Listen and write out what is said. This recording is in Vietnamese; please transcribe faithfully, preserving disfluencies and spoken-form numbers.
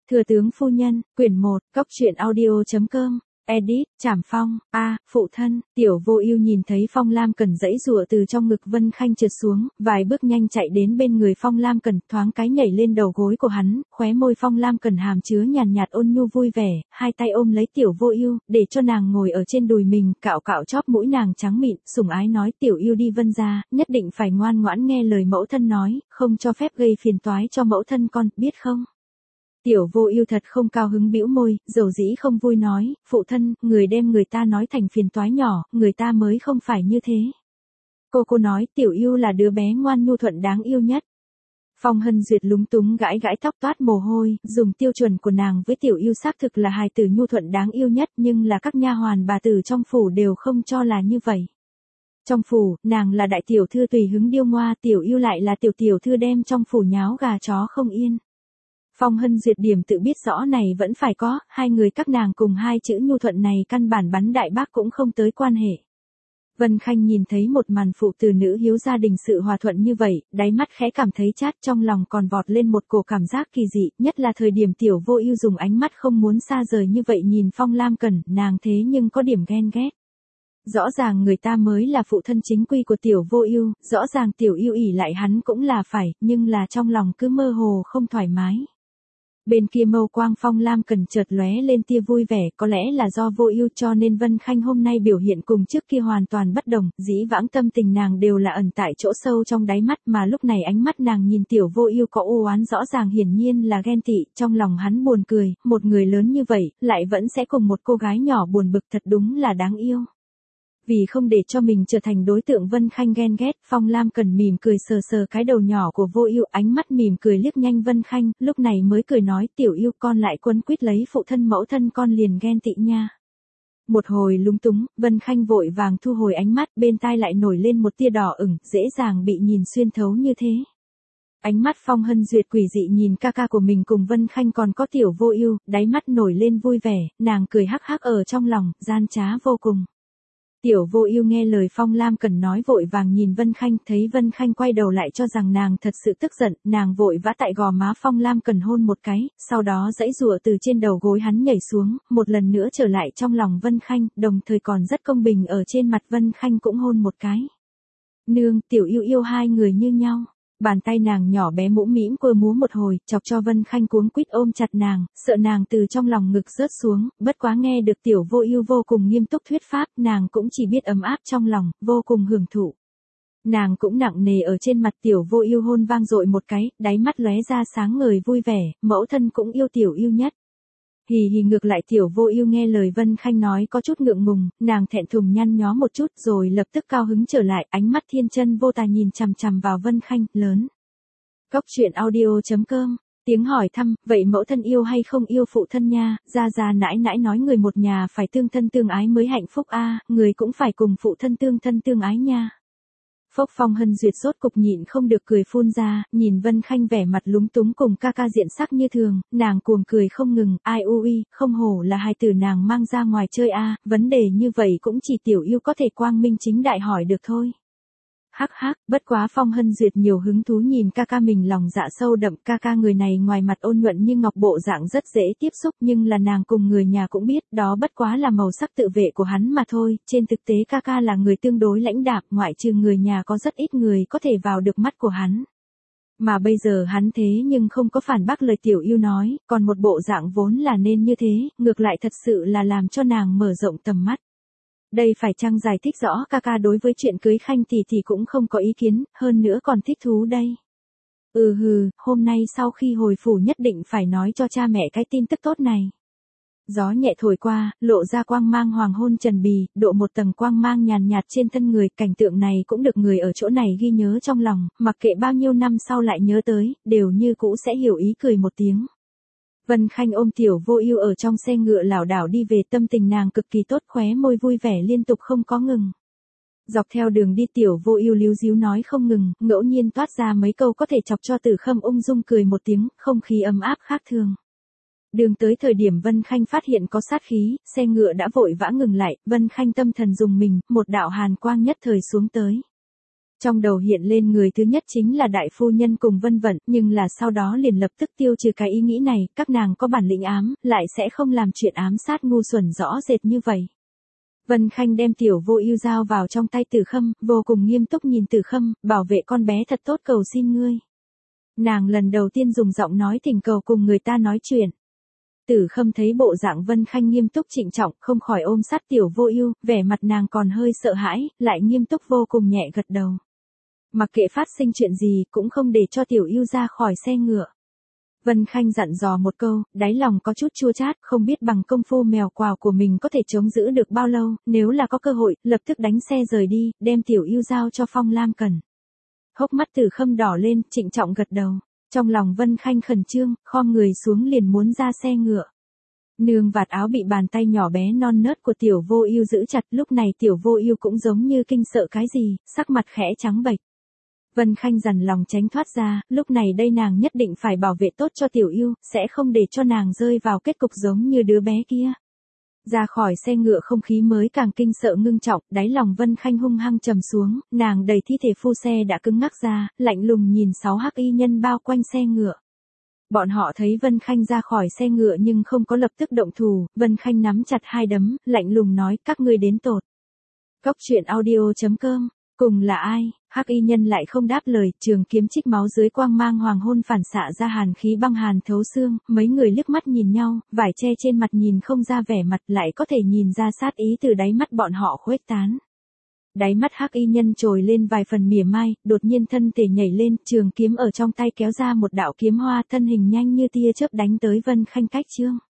Thừa tướng phu nhân, quyển một, cóc truyện audio.com, edit, Trảm Phong, a, phụ thân, Tiểu Vô Ưu nhìn thấy Phong Lam Cần giãy giụa từ trong ngực Vân Khanh trượt xuống, vài bước nhanh chạy đến bên người Phong Lam Cần, thoáng cái nhảy lên đầu gối của hắn, khóe môi Phong Lam Cần hàm chứa nhàn nhạt ôn nhu vui vẻ, hai tay ôm lấy Tiểu Vô Ưu, để cho nàng ngồi ở trên đùi mình, cạo cạo chóp mũi nàng trắng mịn, sủng ái nói: "Tiểu Ưu đi Vân gia, nhất định phải ngoan ngoãn nghe lời mẫu thân nói, không cho phép gây phiền toái cho mẫu thân con, biết không?" Tiểu Vô Ưu thật không cao hứng bĩu môi, dầu dĩ không vui nói: "Phụ thân, người đem người ta nói thành phiền toái nhỏ, người ta mới không phải như thế." Cô cô nói Tiểu Ưu là đứa bé ngoan nhu thuận đáng yêu nhất. Phong Hân Duyệt lúng túng gãi gãi tóc toát mồ hôi, dùng tiêu chuẩn của nàng với Tiểu Ưu xác thực là hài tử nhu thuận đáng yêu nhất, nhưng là các nha hoàn bà tử trong phủ đều không cho là như vậy. Trong phủ, nàng là đại tiểu thư tùy hứng điêu ngoa, Tiểu Ưu lại là tiểu tiểu thư đem trong phủ nháo gà chó không yên. Phong Hân Duyệt điểm tự biết rõ này vẫn phải có, hai người các nàng cùng hai chữ nhu thuận này căn bản bắn đại bác cũng không tới quan hệ. Vân Khanh nhìn thấy một màn phụ tử nữ hiếu gia đình sự hòa thuận như vậy, đáy mắt khẽ cảm thấy chát, trong lòng còn vọt lên một cổ cảm giác kỳ dị, nhất là thời điểm Tiểu Vô Ưu dùng ánh mắt không muốn xa rời như vậy nhìn Phong Lam Cần, nàng thế nhưng có điểm ghen ghét. Rõ ràng người ta mới là phụ thân chính quy của Tiểu Vô Ưu, rõ ràng Tiểu Ưu ỷ lại hắn cũng là phải, nhưng là trong lòng cứ mơ hồ không thoải mái. Bên kia mâu quang Phong Lam Cần chợt lóe lên tia vui vẻ, có lẽ là do Vô Ưu cho nên Vân Khanh hôm nay biểu hiện cùng trước kia hoàn toàn bất đồng, dĩ vãng tâm tình nàng đều là ẩn tại chỗ sâu trong đáy mắt, mà lúc này ánh mắt nàng nhìn Tiểu Vô Ưu có u oán rõ ràng, hiển nhiên là ghen tị, trong lòng hắn buồn cười, một người lớn như vậy, lại vẫn sẽ cùng một cô gái nhỏ buồn bực, thật đúng là đáng yêu. Vì không để cho mình trở thành đối tượng Vân Khanh ghen ghét, Phong Lam Cần mỉm cười sờ sờ cái đầu nhỏ của Vô Ưu, ánh mắt mỉm cười liếc nhanh Vân Khanh, lúc này mới cười nói: "Tiểu Ưu, con lại quấn quýt lấy phụ thân mẫu thân con liền ghen tị nha." Một hồi lúng túng, Vân Khanh vội vàng thu hồi ánh mắt, bên tai lại nổi lên một tia đỏ ửng, dễ dàng bị nhìn xuyên thấu như thế. Ánh mắt Phong Hân Duyệt quỷ dị nhìn ca ca của mình cùng Vân Khanh còn có Tiểu Vô Ưu, đáy mắt nổi lên vui vẻ, nàng cười hắc hắc ở trong lòng, gian trá vô cùng. Tiểu Vô Ưu nghe lời Phong Lam Cần nói vội vàng nhìn Vân Khanh, thấy Vân Khanh quay đầu lại cho rằng nàng thật sự tức giận, nàng vội vã tại gò má Phong Lam Cần hôn một cái, sau đó giãy giụa từ trên đầu gối hắn nhảy xuống, một lần nữa trở lại trong lòng Vân Khanh, đồng thời còn rất công bình ở trên mặt Vân Khanh cũng hôn một cái. "Nương, Tiểu Ưu yêu hai người như nhau." Bàn tay nàng nhỏ bé mũm mĩm quơ múa một hồi, chọc cho Vân Khanh cuống quýt ôm chặt nàng, sợ nàng từ trong lòng ngực rớt xuống, bất quá nghe được Tiểu Vô Ưu vô cùng nghiêm túc thuyết pháp, nàng cũng chỉ biết ấm áp trong lòng, vô cùng hưởng thụ. Nàng cũng nặng nề ở trên mặt Tiểu Vô Ưu hôn vang dội một cái, đáy mắt lóe ra sáng ngời vui vẻ, mẫu thân cũng yêu Tiểu Ưu nhất. Hì hì, ngược lại Tiểu Vô Ưu nghe lời Vân Khanh nói có chút ngượng ngùng, nàng thẹn thùng nhăn nhó một chút rồi lập tức cao hứng trở lại, ánh mắt thiên chân vô tà nhìn chằm chằm vào Vân Khanh, lớn. Cóc truyện audio.com, tiếng hỏi thăm, vậy mẫu thân yêu hay không yêu phụ thân nha, gia gia nãi nãi nói người một nhà phải tương thân tương ái mới hạnh phúc a, người cũng phải cùng phụ thân tương thân tương ái nha. Phốc Phong Hân Duyệt rốt cục nhịn không được cười phun ra, nhìn Vân Khanh vẻ mặt lúng túng cùng ca ca diện sắc như thường, nàng cuồng cười không ngừng, ai u uy, không hổ là hài tử nàng mang ra ngoài chơi a, vấn đề như vậy cũng chỉ Tiểu Ưu có thể quang minh chính đại hỏi được thôi. Hắc hắc, bất quá Phong Hân Duyệt nhiều hứng thú nhìn ca ca mình lòng dạ sâu đậm, ca ca người này ngoài mặt ôn nhuận như ngọc bộ dạng rất dễ tiếp xúc, nhưng là nàng cùng người nhà cũng biết, đó bất quá là màu sắc tự vệ của hắn mà thôi, trên thực tế ca ca là người tương đối lãnh đạm, ngoại trừ người nhà có rất ít người có thể vào được mắt của hắn. Mà bây giờ hắn thế nhưng không có phản bác lời Tiểu Ưu nói, còn một bộ dạng vốn là nên như thế, ngược lại thật sự là làm cho nàng mở rộng tầm mắt. Đây phải chăng giải thích rõ ca ca đối với chuyện cưới Khanh tỷ thì cũng không có ý kiến, hơn nữa còn thích thú đây. Ừ hừ, hôm nay sau khi hồi phủ nhất định phải nói cho cha mẹ cái tin tức tốt này. Gió nhẹ thổi qua, lộ ra quang mang hoàng hôn trần bì, độ một tầng quang mang nhàn nhạt trên thân người, cảnh tượng này cũng được người ở chỗ này ghi nhớ trong lòng, mặc kệ bao nhiêu năm sau lại nhớ tới, đều như cũ sẽ hiểu ý cười một tiếng. Vân Khanh ôm Tiểu Vô Ưu ở trong xe ngựa lảo đảo đi về, tâm tình nàng cực kỳ tốt, khóe môi vui vẻ liên tục không có ngừng. Dọc theo đường đi Tiểu Vô Ưu líu ríu nói không ngừng, ngẫu nhiên toát ra mấy câu có thể chọc cho Tử Khâm ung dung cười một tiếng, không khí ấm áp khác thường. Đường tới thời điểm Vân Khanh phát hiện có sát khí, xe ngựa đã vội vã ngừng lại, Vân Khanh tâm thần rùng mình, một đạo hàn quang nhất thời xuống tới. Trong đầu hiện lên người thứ nhất chính là đại phu nhân cùng Vân Vận, nhưng là sau đó liền lập tức tiêu trừ cái ý nghĩ này, các nàng có bản lĩnh ám, lại sẽ không làm chuyện ám sát ngu xuẩn rõ rệt như vậy. Vân Khanh đem Tiểu Vô Ưu giao vào trong tay Tử Khâm, vô cùng nghiêm túc nhìn Tử Khâm, bảo vệ con bé thật tốt cầu xin ngươi. Nàng lần đầu tiên dùng giọng nói thỉnh cầu cùng người ta nói chuyện. Tử Khâm thấy bộ dạng Vân Khanh nghiêm túc trịnh trọng, không khỏi ôm sát Tiểu Vô Ưu, vẻ mặt nàng còn hơi sợ hãi, lại nghiêm túc vô cùng nhẹ gật đầu. Mặc kệ phát sinh chuyện gì, cũng không để cho Tiểu Ưu ra khỏi xe ngựa. Vân Khanh dặn dò một câu, đáy lòng có chút chua chát, không biết bằng công phu mèo quào của mình có thể chống giữ được bao lâu, nếu là có cơ hội, lập tức đánh xe rời đi, đem Tiểu Ưu giao cho Phong Lam Cần. Hốc mắt Tử Khâm đỏ lên, trịnh trọng gật đầu. Trong lòng Vân Khanh khẩn trương, khom người xuống liền muốn ra xe ngựa. Nương vạt áo bị bàn tay nhỏ bé non nớt của Tiểu Vô Ưu giữ chặt, lúc này Tiểu Vô Ưu cũng giống như kinh sợ cái gì, sắc mặt khẽ trắng bệch. Vân Khanh dằn lòng tránh thoát ra, lúc này đây nàng nhất định phải bảo vệ tốt cho Tiểu Ưu, sẽ không để cho nàng rơi vào kết cục giống như đứa bé kia. Ra khỏi xe ngựa không khí mới càng kinh sợ ngưng trọng, đáy lòng Vân Khanh hung hăng trầm xuống, nàng đẩy thi thể phu xe đã cứng ngắc ra, lạnh lùng nhìn sáu hắc y nhân bao quanh xe ngựa. Bọn họ thấy Vân Khanh ra khỏi xe ngựa nhưng không có lập tức động thủ, Vân Khanh nắm chặt hai đấm, lạnh lùng nói, các ngươi đến tột. Cốc truyện audio chấm com, cùng là ai? Hắc y nhân lại không đáp lời, trường kiếm chích máu dưới quang mang hoàng hôn phản xạ ra hàn khí băng hàn thấu xương, mấy người liếc mắt nhìn nhau, vải che trên mặt nhìn không ra vẻ mặt, lại có thể nhìn ra sát ý từ đáy mắt bọn họ khuếch tán. Đáy mắt hắc y nhân trồi lên vài phần mỉa mai, đột nhiên thân thể nhảy lên, trường kiếm ở trong tay kéo ra một đạo kiếm hoa, thân hình nhanh như tia chớp đánh tới Vân Khanh cách chương.